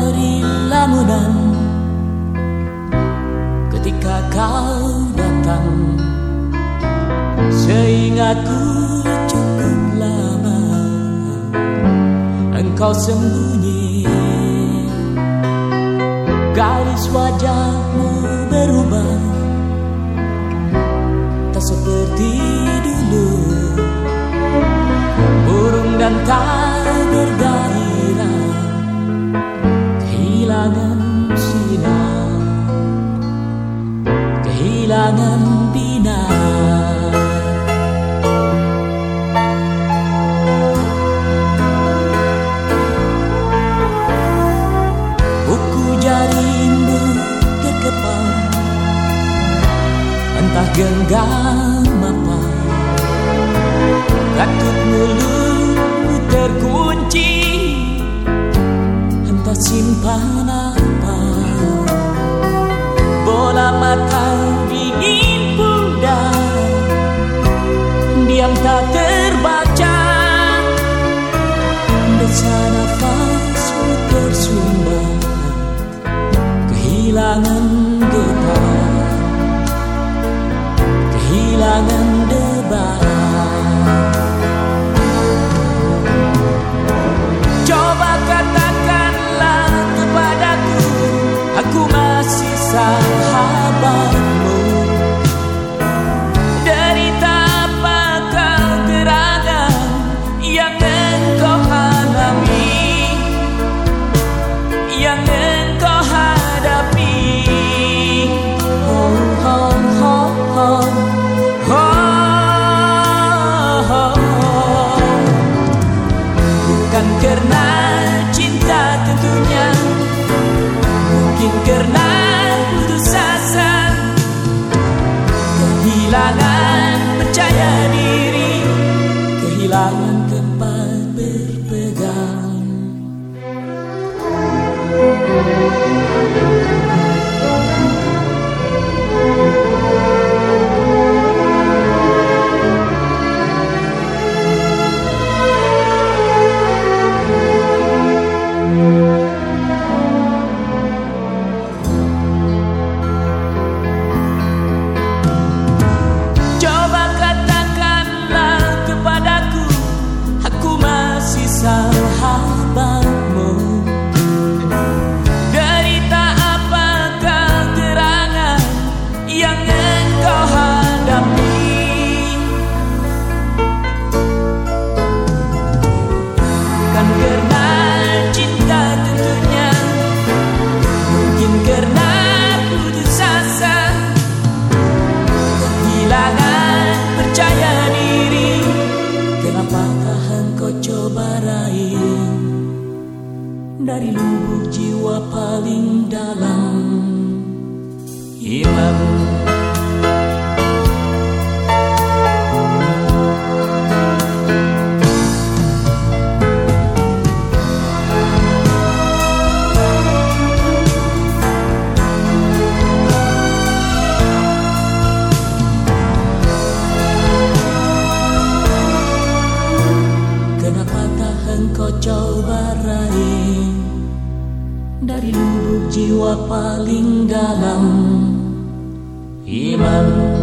dari lamunan ketika kau datang. Seingatku cukup lama engkau sembunyi. Garis wajahmu berubah, tak seperti dulu. Burung dan tak bergairah, kehilangan sinar, kehilangan binar. Buku jarimu terkepal, entah genggam apa. Katup mulutmu terkunci, entah simpan apa. Bola mata dingin pudar, diam tak terbaca. Desa nafasmu tersumbat, kehilangan getar, kehilangan debar. Coba katakanlah kepadaku, aku masih sahabatmu. Derita apakah gerangan yang engkau alami, yang engkau hadapi? Oh, oh, oh, oh. Bukan karena cinta tentunya, mungkin karena putus asa, kehilangan percaya diri, kehilangan tempat berpegang. Sahabatmu, derita apakah gerangan yang engkau hadapi? Bukan karena cinta tentunya, mungkin karena putus asa, kehilangan percaya diri. Kenapakah engkau coba raih dari lubuk jiwa paling dalam? Imam. Kenapakah engkau coba raih dari lubuk jiwa paling dalam? Imam.